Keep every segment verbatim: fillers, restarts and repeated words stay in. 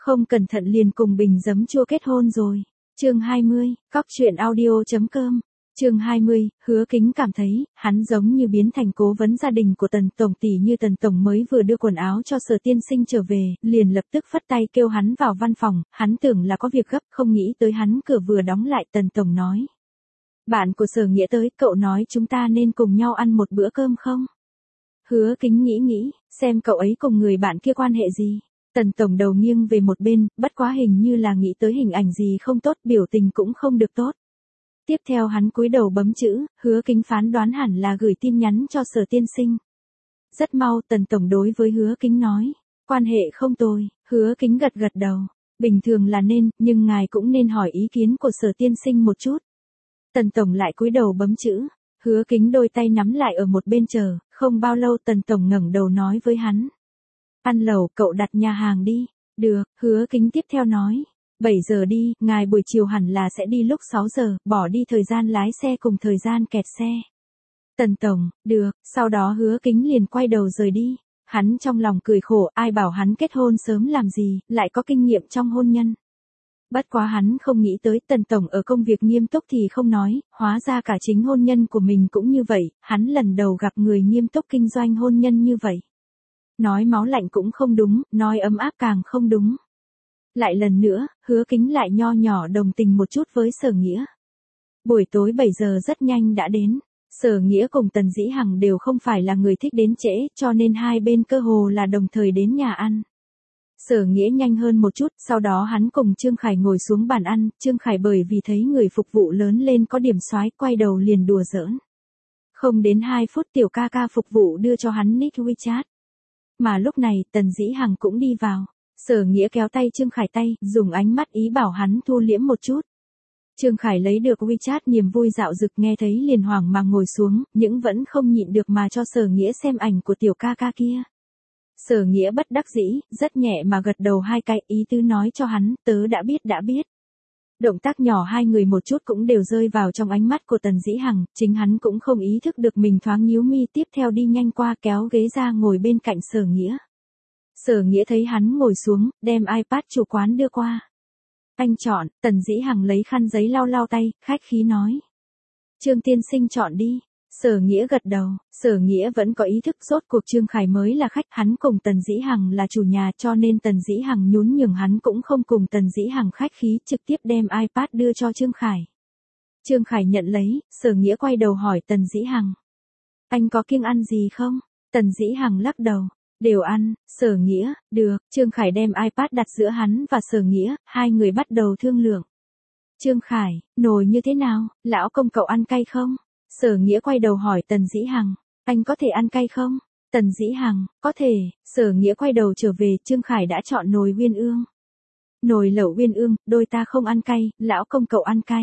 Không cẩn thận liền cùng bình giấm chua kết hôn rồi. Chương hai mươi, cóc truyện audio.com. Chương hai mươi, Hứa Kính cảm thấy, hắn giống như biến thành cố vấn gia đình của Tần Tổng tỷ như Tần Tổng mới vừa đưa quần áo cho Sở tiên sinh trở về, liền lập tức phất tay kêu hắn vào văn phòng, hắn tưởng là có việc gấp, không nghĩ tới hắn cửa vừa đóng lại Tần Tổng nói. Bạn của Sở Nghĩa tới, cậu nói chúng ta nên cùng nhau ăn một bữa cơm không? Hứa Kính nghĩ nghĩ, xem cậu ấy cùng người bạn kia quan hệ gì. Tần Tổng đầu nghiêng về một bên, bất quá hình như là nghĩ tới hình ảnh gì không tốt, biểu tình cũng không được tốt. Tiếp theo hắn cúi đầu bấm chữ, Hứa Kính phán đoán hẳn là gửi tin nhắn cho Sở tiên sinh. Rất mau Tần Tổng đối với Hứa Kính nói, quan hệ không tồi. Hứa Kính gật gật đầu, bình thường là nên, nhưng ngài cũng nên hỏi ý kiến của Sở tiên sinh một chút. Tần Tổng lại cúi đầu bấm chữ, Hứa Kính đôi tay nắm lại ở một bên chờ, không bao lâu Tần Tổng ngẩng đầu nói với hắn. Ăn lẩu, cậu đặt nhà hàng đi. Được, Hứa Kính tiếp theo nói. bảy giờ đi, ngài buổi chiều hẳn là sẽ đi lúc sáu giờ, bỏ đi thời gian lái xe cùng thời gian kẹt xe. Tần Tổng, được, sau đó Hứa Kính liền quay đầu rời đi. Hắn trong lòng cười khổ, ai bảo hắn kết hôn sớm làm gì, lại có kinh nghiệm trong hôn nhân. Bất quá hắn không nghĩ tới Tần Tổng ở công việc nghiêm túc thì không nói, hóa ra cả chính hôn nhân của mình cũng như vậy, hắn lần đầu gặp người nghiêm túc kinh doanh hôn nhân như vậy. Nói máu lạnh cũng không đúng, nói ấm áp càng không đúng. Lại lần nữa, Hứa Kính lại nho nhỏ đồng tình một chút với Sở Nghĩa. Buổi tối bảy giờ rất nhanh đã đến. Sở Nghĩa cùng Tần Dĩ Hằng đều không phải là người thích đến trễ, cho nên hai bên cơ hồ là đồng thời đến nhà ăn. Sở Nghĩa nhanh hơn một chút, sau đó hắn cùng Trương Khải ngồi xuống bàn ăn, Trương Khải bởi vì thấy người phục vụ lớn lên có điểm soái, quay đầu liền đùa giỡn. Không đến hai phút tiểu ca ca phục vụ đưa cho hắn nick WeChat. Mà lúc này Tần Dĩ Hằng cũng đi vào. Sở Nghĩa kéo tay Trương Khải tay, dùng ánh mắt ý bảo hắn thu liễm một chút. Trương Khải lấy được WeChat niềm vui dạo dực nghe thấy liền hoảng mà ngồi xuống, nhưng vẫn không nhịn được mà cho Sở Nghĩa xem ảnh của tiểu ca ca kia. Sở Nghĩa bất đắc dĩ, rất nhẹ mà gật đầu hai cái, ý tứ nói cho hắn, tớ đã biết đã biết. Động tác nhỏ hai người một chút cũng đều rơi vào trong ánh mắt của Tần Dĩ Hằng, chính hắn cũng không ý thức được mình thoáng nhíu mi, tiếp theo đi nhanh qua kéo ghế ra ngồi bên cạnh Sở Nghĩa. Sở Nghĩa thấy hắn ngồi xuống, đem iPad chủ quán đưa qua. Anh chọn, Tần Dĩ Hằng lấy khăn giấy lau lau tay, khách khí nói. Trương tiên sinh chọn đi. Sở Nghĩa gật đầu, Sở Nghĩa vẫn có ý thức rốt cuộc Trương Khải mới là khách, hắn cùng Tần Dĩ Hằng là chủ nhà cho nên Tần Dĩ Hằng nhún nhường hắn cũng không cùng Tần Dĩ Hằng khách khí, trực tiếp đem iPad đưa cho Trương Khải. Trương Khải nhận lấy, Sở Nghĩa quay đầu hỏi Tần Dĩ Hằng. Anh có kiêng ăn gì không? Tần Dĩ Hằng lắc đầu. Đều ăn. Sở Nghĩa, được. Trương Khải đem iPad đặt giữa hắn và Sở Nghĩa, hai người bắt đầu thương lượng. Trương Khải, nồi như thế nào, lão công cậu ăn cay không? Sở Nghĩa quay đầu hỏi Tần Dĩ Hằng, anh có thể ăn cay không? Tần Dĩ Hằng, có thể. Sở Nghĩa quay đầu trở về, Trương Khải đã chọn nồi Uyên Ương. Nồi lẩu Uyên Ương, đôi ta không ăn cay, lão công cậu ăn cay.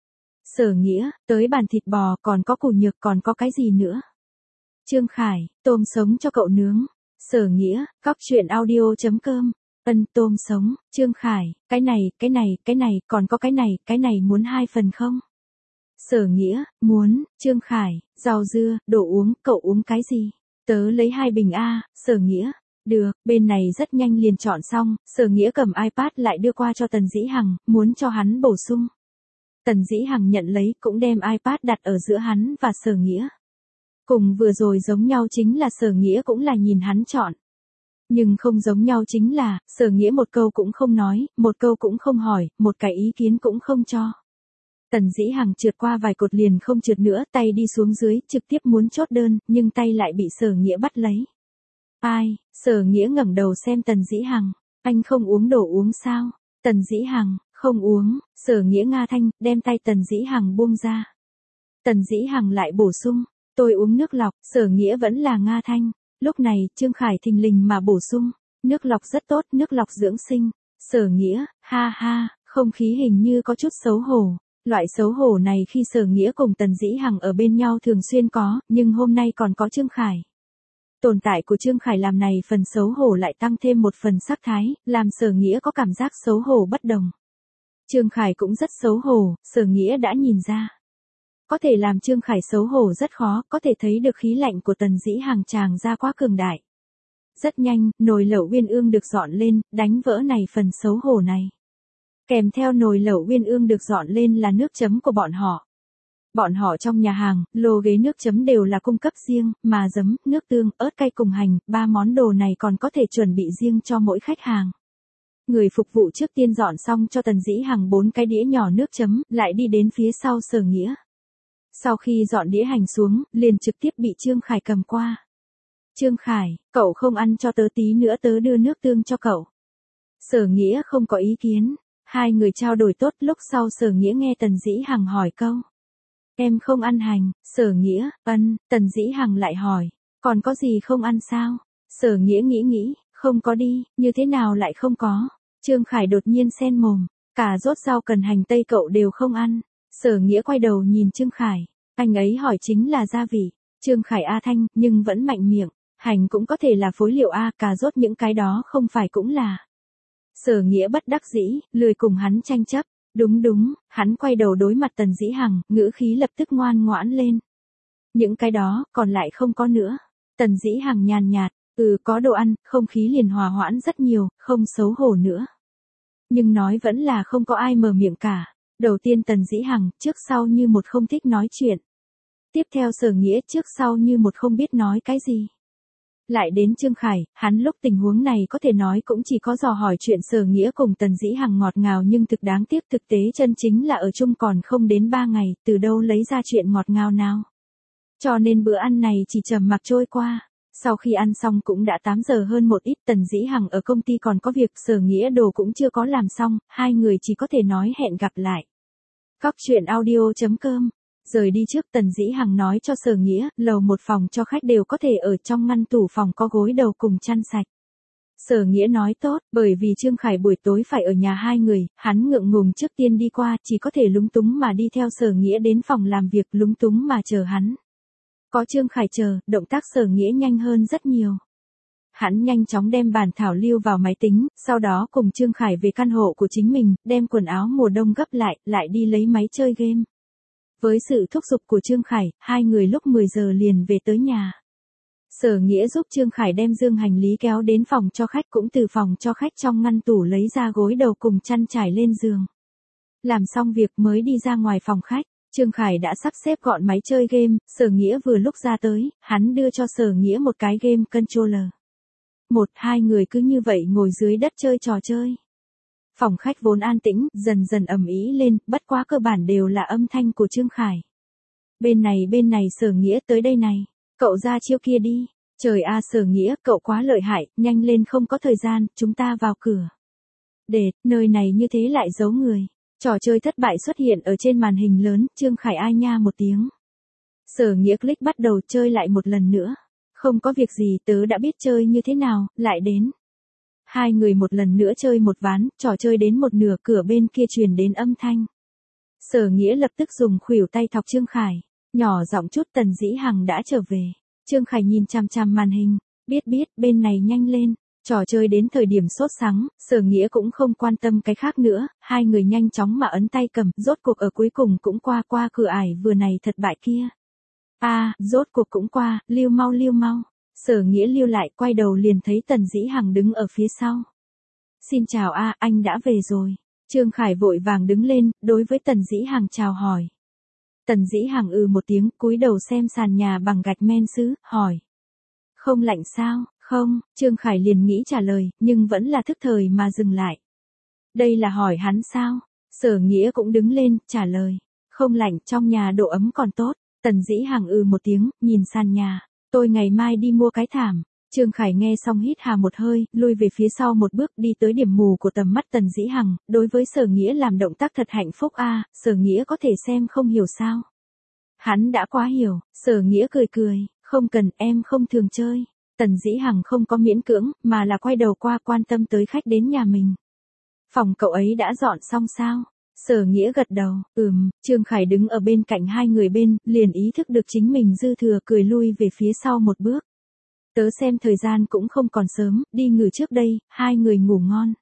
Sở Nghĩa, tới bàn thịt bò, còn có củ nhược, còn có cái gì nữa? Trương Khải, tôm sống cho cậu nướng. Sở Nghĩa, cóc truyện audio.com. Ân, tôm sống. Trương Khải, cái này, cái này, cái này, còn có cái này, cái này muốn hai phần không? Sở Nghĩa, muốn. Trương Khải, rau dưa, đồ uống, cậu uống cái gì? Tớ lấy hai bình A. Sở Nghĩa, được, bên này rất nhanh liền chọn xong, Sở Nghĩa cầm iPad lại đưa qua cho Tần Dĩ Hằng, muốn cho hắn bổ sung. Tần Dĩ Hằng nhận lấy, cũng đem iPad đặt ở giữa hắn và Sở Nghĩa. Cùng vừa rồi giống nhau chính là Sở Nghĩa cũng là nhìn hắn chọn. Nhưng không giống nhau chính là, Sở Nghĩa một câu cũng không nói, một câu cũng không hỏi, một cái ý kiến cũng không cho. Tần Dĩ Hằng trượt qua vài cột liền không trượt nữa, tay đi xuống dưới, trực tiếp muốn chốt đơn, nhưng tay lại bị Sở Nghĩa bắt lấy. Ai? Sở Nghĩa ngẩng đầu xem Tần Dĩ Hằng, anh không uống đồ uống sao? Tần Dĩ Hằng, không uống. Sở Nghĩa nga thanh, đem tay Tần Dĩ Hằng buông ra. Tần Dĩ Hằng lại bổ sung, tôi uống nước lọc. Sở Nghĩa vẫn là nga thanh. Lúc này, Trương Khải thình lình mà bổ sung, nước lọc rất tốt, nước lọc dưỡng sinh. Sở Nghĩa, ha ha, không khí hình như có chút xấu hổ. Loại xấu hổ này khi Sở Nghĩa cùng Tần Dĩ Hằng ở bên nhau thường xuyên có, nhưng hôm nay còn có Trương Khải. Tồn tại của Trương Khải làm này phần xấu hổ lại tăng thêm một phần sắc thái, làm Sở Nghĩa có cảm giác xấu hổ bất đồng. Trương Khải cũng rất xấu hổ, Sở Nghĩa đã nhìn ra. Có thể làm Trương Khải xấu hổ rất khó, có thể thấy được khí lạnh của Tần Dĩ Hằng tràng ra quá cường đại. Rất nhanh, nồi lẩu uyên ương được dọn lên, đánh vỡ này phần xấu hổ này. Kèm theo nồi lẩu uyên ương được dọn lên là nước chấm của bọn họ. Bọn họ trong nhà hàng, lô ghế nước chấm đều là cung cấp riêng, mà giấm, nước tương, ớt cay cùng hành, ba món đồ này còn có thể chuẩn bị riêng cho mỗi khách hàng. Người phục vụ trước tiên dọn xong cho Tần Dĩ Hằng bốn cái đĩa nhỏ nước chấm, lại đi đến phía sau Sở Nghĩa. Sau khi dọn đĩa hành xuống, liền trực tiếp bị Trương Khải cầm qua. Trương Khải, cậu không ăn cho tớ tí nữa tớ đưa nước tương cho cậu. Sở Nghĩa không có ý kiến. Hai người trao đổi tốt, lúc sau Sở Nghĩa nghe Tần Dĩ Hằng hỏi câu. Em không ăn hành, Sở Nghĩa, ân, Tần Dĩ Hằng lại hỏi. Còn có gì không ăn sao? Sở Nghĩa nghĩ nghĩ, không có đi, như thế nào lại không có? Trương Khải đột nhiên xen mồm, cà rốt rau cần hành tây cậu đều không ăn. Sở Nghĩa quay đầu nhìn Trương Khải, anh ấy hỏi chính là gia vị. Trương Khải a thanh, nhưng vẫn mạnh miệng, hành cũng có thể là phối liệu a, cà rốt những cái đó không phải cũng là. Sở Nghĩa bất đắc dĩ, lười cùng hắn tranh chấp. Đúng đúng, hắn quay đầu đối mặt Tần Dĩ Hằng, ngữ khí lập tức ngoan ngoãn lên. Những cái đó, còn lại không có nữa. Tần Dĩ Hằng nhàn nhạt, ừ có đồ ăn, không khí liền hòa hoãn rất nhiều, không xấu hổ nữa. Nhưng nói vẫn là không có ai mở miệng cả. Đầu tiên Tần Dĩ Hằng, trước sau như một không thích nói chuyện. Tiếp theo Sở Nghĩa, trước sau như một không biết nói cái gì. Lại đến Trương Khải, hắn lúc tình huống này có thể nói cũng chỉ có dò hỏi chuyện Sở Nghĩa cùng Tần Dĩ Hằng ngọt ngào, nhưng thực đáng tiếc thực tế chân chính là ở chung còn không đến ba ngày, từ đâu lấy ra chuyện ngọt ngào nào. Cho nên bữa ăn này chỉ trầm mặc trôi qua. Sau khi ăn xong cũng đã tám giờ hơn một ít, Tần Dĩ Hằng ở công ty còn có việc, Sở Nghĩa đồ cũng chưa có làm xong, hai người chỉ có thể nói hẹn gặp lại. Cóc truyện audio chấm com. Rời đi trước, Tần Dĩ Hằng nói cho Sở Nghĩa, lầu một phòng cho khách đều có thể ở, trong ngăn tủ phòng có gối đầu cùng chăn sạch. Sở Nghĩa nói tốt, bởi vì Trương Khải buổi tối phải ở nhà hai người, hắn ngượng ngùng trước tiên đi qua, chỉ có thể lúng túng mà đi theo Sở Nghĩa đến phòng làm việc, lúng túng mà chờ hắn. Có Trương Khải chờ, động tác Sở Nghĩa nhanh hơn rất nhiều. Hắn nhanh chóng đem bản thảo lưu vào máy tính, sau đó cùng Trương Khải về căn hộ của chính mình, đem quần áo mùa đông gấp lại, lại đi lấy máy chơi game. Với sự thúc giục của Trương Khải, hai người lúc mười giờ liền về tới nhà. Sở Nghĩa giúp Trương Khải đem dương hành lý kéo đến phòng cho khách, cũng từ phòng cho khách trong ngăn tủ lấy ra gối đầu cùng chăn trải lên giường. Làm xong việc mới đi ra ngoài phòng khách, Trương Khải đã sắp xếp gọn máy chơi game, Sở Nghĩa vừa lúc ra tới, hắn đưa cho Sở Nghĩa một cái game controller. Một, hai người cứ như vậy ngồi dưới đất chơi trò chơi. Phòng khách vốn an tĩnh, dần dần ầm ĩ lên, bất quá cơ bản đều là âm thanh của Trương Khải. Bên này bên này Sở Nghĩa tới đây này, cậu ra chiêu kia đi. Trời a Sở Nghĩa, cậu quá lợi hại, nhanh lên không có thời gian, chúng ta vào cửa. Đệt, nơi này như thế lại giấu người. Trò chơi thất bại xuất hiện ở trên màn hình lớn, Trương Khải ai nha một tiếng. Sở Nghĩa click bắt đầu chơi lại một lần nữa. Không có việc gì, tớ đã biết chơi như thế nào, lại đến. Hai người một lần nữa chơi một ván, trò chơi đến một nửa, cửa bên kia truyền đến âm thanh. Sở Nghĩa lập tức dùng khuỷu tay thọc Trương Khải, nhỏ giọng chút, Tần Dĩ Hằng đã trở về. Trương Khải nhìn chằm chằm màn hình, biết biết, bên này nhanh lên. Trò chơi đến thời điểm sốt sắng, Sở Nghĩa cũng không quan tâm cái khác nữa, hai người nhanh chóng mà ấn tay cầm, rốt cuộc ở cuối cùng cũng qua qua cửa ải vừa này thật bại kia. A, à, rốt cuộc cũng qua, lưu mau lưu mau. Sở Nghĩa lưu lại, quay đầu liền thấy Tần Dĩ Hằng đứng ở phía sau. Xin chào a, anh đã về rồi. Trương Khải vội vàng đứng lên, đối với Tần Dĩ Hằng chào hỏi. Tần Dĩ Hằng ừ một tiếng, cúi đầu xem sàn nhà bằng gạch men sứ, hỏi. Không lạnh sao? Không, Trương Khải liền nghĩ trả lời, nhưng vẫn là thức thời mà dừng lại. Đây là hỏi hắn sao? Sở Nghĩa cũng đứng lên, trả lời. Không lạnh, trong nhà độ ấm còn tốt. Tần Dĩ Hằng ừ một tiếng, nhìn sàn nhà. Tôi ngày mai đi mua cái thảm. Trương Khải nghe xong hít hà một hơi, lui về phía sau một bước, đi tới điểm mù của tầm mắt Tần Dĩ Hằng, đối với Sở Nghĩa làm động tác thật hạnh phúc a, à, Sở Nghĩa có thể xem không hiểu sao? Hắn đã quá hiểu, Sở Nghĩa cười cười, không cần, em không thường chơi. Tần Dĩ Hằng không có miễn cưỡng, mà là quay đầu qua quan tâm tới khách đến nhà mình. Phòng cậu ấy đã dọn xong sao? Sở Nghĩa gật đầu, ừm, Trương Khải đứng ở bên cạnh hai người bên, liền ý thức được chính mình dư thừa, cười lui về phía sau một bước. Tớ xem thời gian cũng không còn sớm, đi ngủ trước đây, hai người ngủ ngon.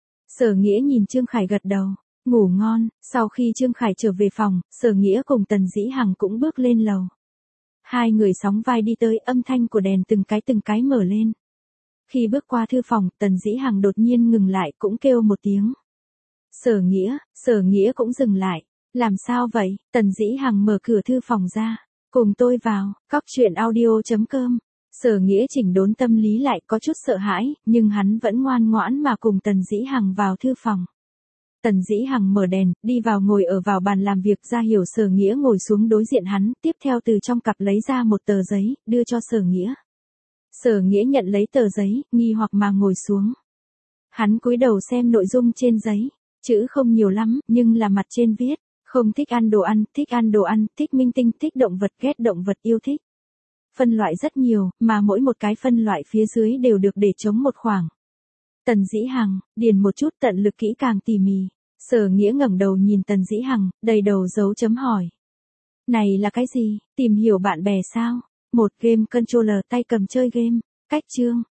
Sở Nghĩa nhìn Trương Khải gật đầu, ngủ ngon. Sau khi Trương Khải trở về phòng, Sở Nghĩa cùng Tần Dĩ Hằng cũng bước lên lầu. Hai người sóng vai đi tới, âm thanh của đèn từng cái từng cái mở lên. Khi bước qua thư phòng, Tần Dĩ Hằng đột nhiên ngừng lại cũng kêu một tiếng. Sở Nghĩa, Sở Nghĩa cũng dừng lại. Làm sao vậy? Tần Dĩ Hằng mở cửa thư phòng ra. Cùng tôi vào, cóc truyện audio chấm com. Sở Nghĩa chỉnh đốn tâm lý lại có chút sợ hãi, nhưng hắn vẫn ngoan ngoãn mà cùng Tần Dĩ Hằng vào thư phòng. Tần Dĩ Hằng mở đèn, đi vào ngồi ở vào bàn làm việc, ra hiểu Sở Nghĩa ngồi xuống đối diện hắn, tiếp theo từ trong cặp lấy ra một tờ giấy, đưa cho Sở Nghĩa. Sở Nghĩa nhận lấy tờ giấy, nghi hoặc mà ngồi xuống. Hắn cúi đầu xem nội dung trên giấy, chữ không nhiều lắm, nhưng là mặt trên viết, không thích ăn đồ ăn, thích ăn đồ ăn, thích minh tinh, thích động vật, ghét động vật, yêu thích. Phân loại rất nhiều, mà mỗi một cái phân loại phía dưới đều được để trống một khoảng. Tần Dĩ Hằng, điền một chút, tận lực kỹ càng tỉ mỉ. Sở Nghĩa ngẩng đầu nhìn Tần Dĩ Hằng, đầy đầu dấu chấm hỏi. Này là cái gì? Tìm hiểu bạn bè sao? Một game controller tay cầm chơi game. Cách chương,